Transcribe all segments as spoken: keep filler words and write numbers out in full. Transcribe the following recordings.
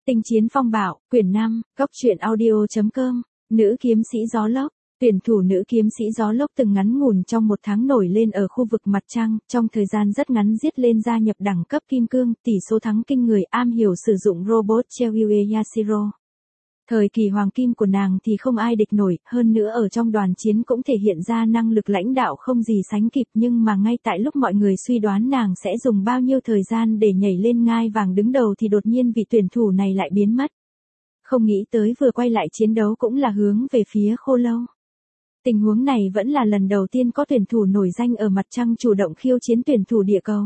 Tinh chiến phong bạo, quyển năm, góc truyện audio chấm com, nữ kiếm sĩ gió lốc. Tuyển thủ nữ kiếm sĩ gió lốc từng ngắn ngủn trong một tháng nổi lên ở khu vực mặt trăng, trong thời gian rất ngắn giết lên gia nhập đẳng cấp kim cương, tỷ số thắng kinh người, am hiểu sử dụng robot Cheryue Yashiro. Thời kỳ hoàng kim của nàng thì không ai địch nổi, hơn nữa ở trong đoàn chiến cũng thể hiện ra năng lực lãnh đạo không gì sánh kịp, nhưng mà ngay tại lúc mọi người suy đoán nàng sẽ dùng bao nhiêu thời gian để nhảy lên ngai vàng đứng đầu thì đột nhiên vị tuyển thủ này lại biến mất. Không nghĩ tới vừa quay lại chiến đấu cũng là hướng về phía Khô Lâu. Tình huống này vẫn là lần đầu tiên có tuyển thủ nổi danh ở mặt trăng chủ động khiêu chiến tuyển thủ địa cầu.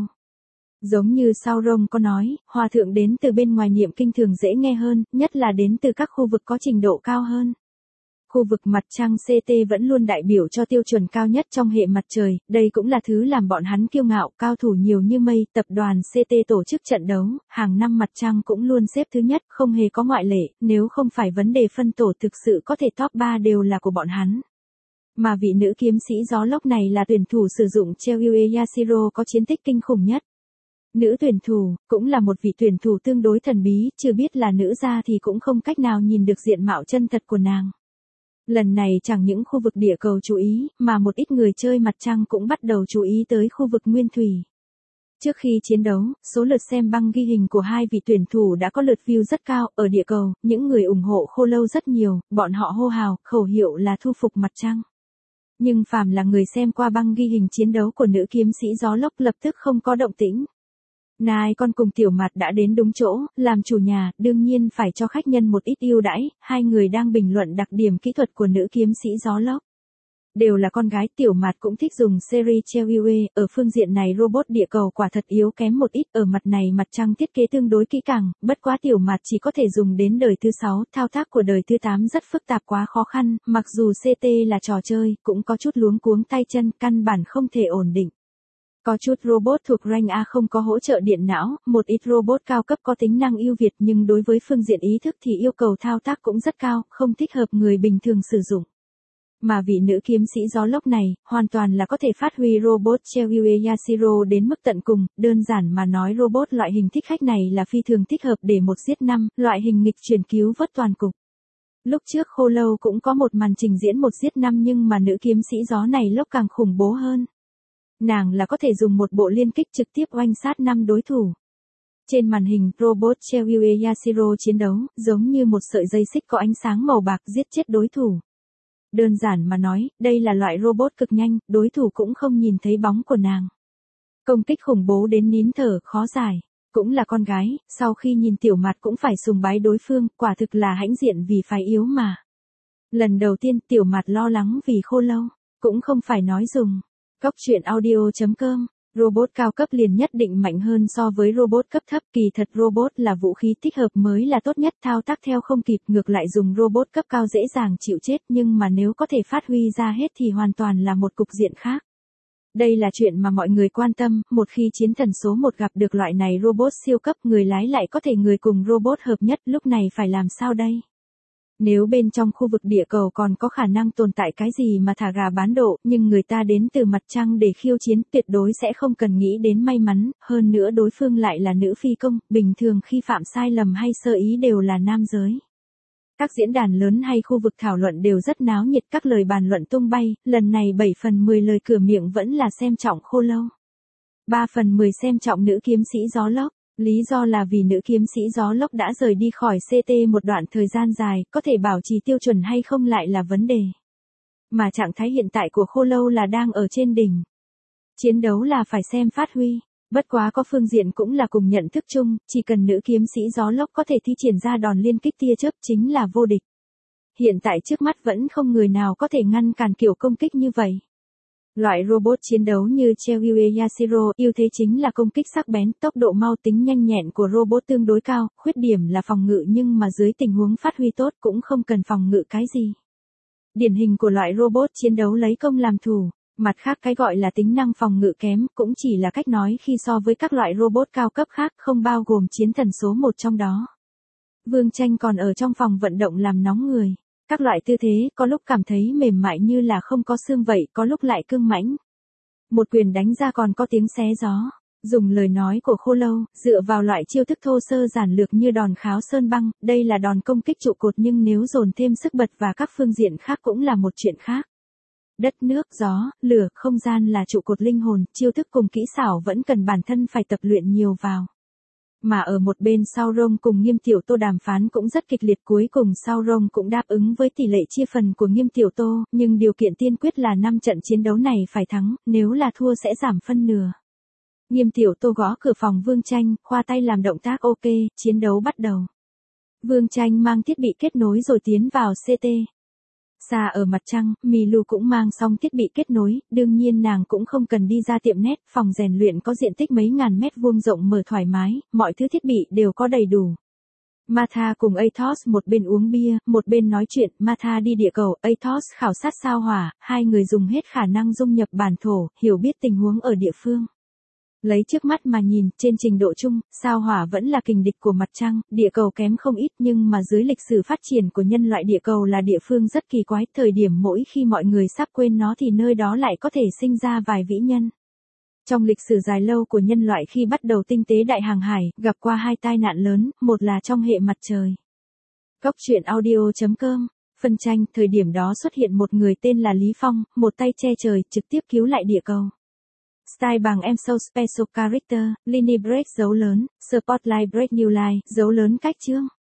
Giống như Sauron có nói, hòa thượng đến từ bên ngoài niệm kinh thường dễ nghe hơn, nhất là đến từ các khu vực có trình độ cao hơn. Khu vực mặt trăng xê tê vẫn luôn đại biểu cho tiêu chuẩn cao nhất trong hệ mặt trời, đây cũng là thứ làm bọn hắn kiêu ngạo, cao thủ nhiều như mây, tập đoàn xê tê tổ chức trận đấu, hàng năm mặt trăng cũng luôn xếp thứ nhất, không hề có ngoại lệ, nếu không phải vấn đề phân tổ thực sự có thể top ba đều là của bọn hắn. Mà vị nữ kiếm sĩ gió lốc này là tuyển thủ sử dụng Cheryue Yashiro có chiến tích kinh khủng nhất. Nữ tuyển thủ, cũng là một vị tuyển thủ tương đối thần bí, chưa biết là nữ ra thì cũng không cách nào nhìn được diện mạo chân thật của nàng. Lần này chẳng những khu vực địa cầu chú ý, mà một ít người chơi mặt trăng cũng bắt đầu chú ý tới khu vực nguyên thủy. Trước khi chiến đấu, số lượt xem băng ghi hình của hai vị tuyển thủ đã có lượt view rất cao, ở địa cầu, những người ủng hộ Khô Lâu rất nhiều, bọn họ hô hào, khẩu hiệu là thu phục mặt trăng. Nhưng phàm là người xem qua băng ghi hình chiến đấu của nữ kiếm sĩ gió lốc lập tức không có động tĩnh. Nai con cùng Tiểu Mạt đã đến đúng chỗ, làm chủ nhà, đương nhiên phải cho khách nhân một ít ưu đãi, hai người đang bình luận đặc điểm kỹ thuật của nữ kiếm sĩ gió lốc. Đều là con gái, Tiểu Mạt cũng thích dùng series Cheryue, ở phương diện này robot địa cầu quả thật yếu kém một ít, ở mặt này mặt trăng thiết kế tương đối kỹ càng, bất quá Tiểu Mạt chỉ có thể dùng đến đời thứ sáu, thao tác của đời thứ tám rất phức tạp quá khó khăn, mặc dù xê tê là trò chơi, cũng có chút luống cuống tay chân, căn bản không thể ổn định. Có chút robot thuộc rank A không có hỗ trợ điện não, một ít robot cao cấp có tính năng ưu việt nhưng đối với phương diện ý thức thì yêu cầu thao tác cũng rất cao, không thích hợp người bình thường sử dụng. Mà vị nữ kiếm sĩ gió lốc này, hoàn toàn là có thể phát huy robot Cheryue Yashiro đến mức tận cùng, đơn giản mà nói robot loại hình thích khách này là phi thường thích hợp để một giết năm, loại hình nghịch chuyển cứu vớt toàn cục. Lúc trước Khô Lâu cũng có một màn trình diễn một giết năm nhưng mà nữ kiếm sĩ gió này lốc càng khủng bố hơn. Nàng là có thể dùng một bộ liên kích trực tiếp oanh sát năm đối thủ. Trên màn hình, robot Cheryue Yashiro chiến đấu, giống như một sợi dây xích có ánh sáng màu bạc giết chết đối thủ. Đơn giản mà nói, đây là loại robot cực nhanh, đối thủ cũng không nhìn thấy bóng của nàng. Công kích khủng bố đến nín thở, khó giải. Cũng là con gái, sau khi nhìn Tiểu Mạt cũng phải sùng bái đối phương, quả thực là hãnh diện vì phái yếu mà. Lần đầu tiên Tiểu Mạt lo lắng vì Khô Lâu, cũng không phải nói dùng. Góc truyện audio chấm com, robot cao cấp liền nhất định mạnh hơn so với robot cấp thấp, kỳ thật robot là vũ khí thích hợp mới là tốt nhất, thao tác theo không kịp, ngược lại dùng robot cấp cao dễ dàng chịu chết, nhưng mà nếu có thể phát huy ra hết thì hoàn toàn là một cục diện khác. Đây là chuyện mà mọi người quan tâm, một khi chiến thần số một gặp được loại này robot siêu cấp, người lái lại có thể người cùng robot hợp nhất, lúc này phải làm sao đây? Nếu bên trong khu vực địa cầu còn có khả năng tồn tại cái gì mà thả gà bán độ, nhưng người ta đến từ mặt trăng để khiêu chiến tuyệt đối sẽ không cần nghĩ đến may mắn, hơn nữa đối phương lại là nữ phi công, bình thường khi phạm sai lầm hay sơ ý đều là nam giới. Các diễn đàn lớn hay khu vực thảo luận đều rất náo nhiệt, các lời bàn luận tung bay, lần này bảy phần mười lời cửa miệng vẫn là xem trọng Khô Lâu. ba phần mười xem trọng nữ kiếm sĩ gió lốc. Lý do là vì nữ kiếm sĩ gió lốc đã rời đi khỏi xê tê một đoạn thời gian dài, có thể bảo trì tiêu chuẩn hay không lại là vấn đề. Mà trạng thái hiện tại của Khô Lâu là đang ở trên đỉnh. Chiến đấu là phải xem phát huy, bất quá có phương diện cũng là cùng nhận thức chung, chỉ cần nữ kiếm sĩ gió lốc có thể thi triển ra đòn liên kích tia chớp chính là vô địch. Hiện tại trước mắt vẫn không người nào có thể ngăn cản kiểu công kích như vậy. Loại robot chiến đấu như Cheryue Yashiro, ưu thế chính là công kích sắc bén, tốc độ mau, tính nhanh nhẹn của robot tương đối cao, khuyết điểm là phòng ngự nhưng mà dưới tình huống phát huy tốt cũng không cần phòng ngự cái gì. Điển hình của loại robot chiến đấu lấy công làm thủ, mặt khác cái gọi là tính năng phòng ngự kém cũng chỉ là cách nói khi so với các loại robot cao cấp khác, không bao gồm chiến thần số một trong đó. Vương Tranh còn ở trong phòng vận động làm nóng người. Các loại tư thế, có lúc cảm thấy mềm mại như là không có xương vậy, có lúc lại cứng mãnh. Một quyền đánh ra còn có tiếng xé gió. Dùng lời nói của Khô Lâu, dựa vào loại chiêu thức thô sơ giản lược như đòn kháo sơn băng, đây là đòn công kích trụ cột nhưng nếu dồn thêm sức bật và các phương diện khác cũng là một chuyện khác. Đất nước, gió, lửa, không gian là trụ cột linh hồn, chiêu thức cùng kỹ xảo vẫn cần bản thân phải tập luyện nhiều vào. Mà ở một bên Sauron cùng Nghiêm Tiểu Tô đàm phán cũng rất kịch liệt, cuối cùng Sauron cũng đáp ứng với tỷ lệ chia phần của Nghiêm Tiểu Tô, nhưng điều kiện tiên quyết là năm trận chiến đấu này phải thắng, nếu là thua sẽ giảm phân nửa. Nghiêm Tiểu Tô gõ cửa phòng Vương Tranh, khoa tay làm động tác ok, chiến đấu bắt đầu. Vương Tranh mang thiết bị kết nối rồi tiến vào xê tê. Xa ở mặt trăng, Milu cũng mang xong thiết bị kết nối, đương nhiên nàng cũng không cần đi ra tiệm net, phòng rèn luyện có diện tích mấy ngàn mét vuông rộng mở thoải mái, mọi thứ thiết bị đều có đầy đủ. Martha cùng Athos một bên uống bia, một bên nói chuyện, Martha đi địa cầu, Athos khảo sát sao hỏa, hai người dùng hết khả năng dung nhập bản thổ, hiểu biết tình huống ở địa phương. Lấy trước mắt mà nhìn, trên trình độ chung, sao hỏa vẫn là kình địch của mặt trăng, địa cầu kém không ít nhưng mà dưới lịch sử phát triển của nhân loại địa cầu là địa phương rất kỳ quái, thời điểm mỗi khi mọi người sắp quên nó thì nơi đó lại có thể sinh ra vài vĩ nhân. Trong lịch sử dài lâu của nhân loại khi bắt đầu tinh tế đại hàng hải, gặp qua hai tai nạn lớn, một là trong hệ mặt trời. Góc truyện audio chấm com, phân tranh, thời điểm đó xuất hiện một người tên là Lý Phong, một tay che trời, trực tiếp cứu lại địa cầu. Style bằng em so special character, Linny break dấu lớn, Spotlight break new line, dấu lớn cách chương.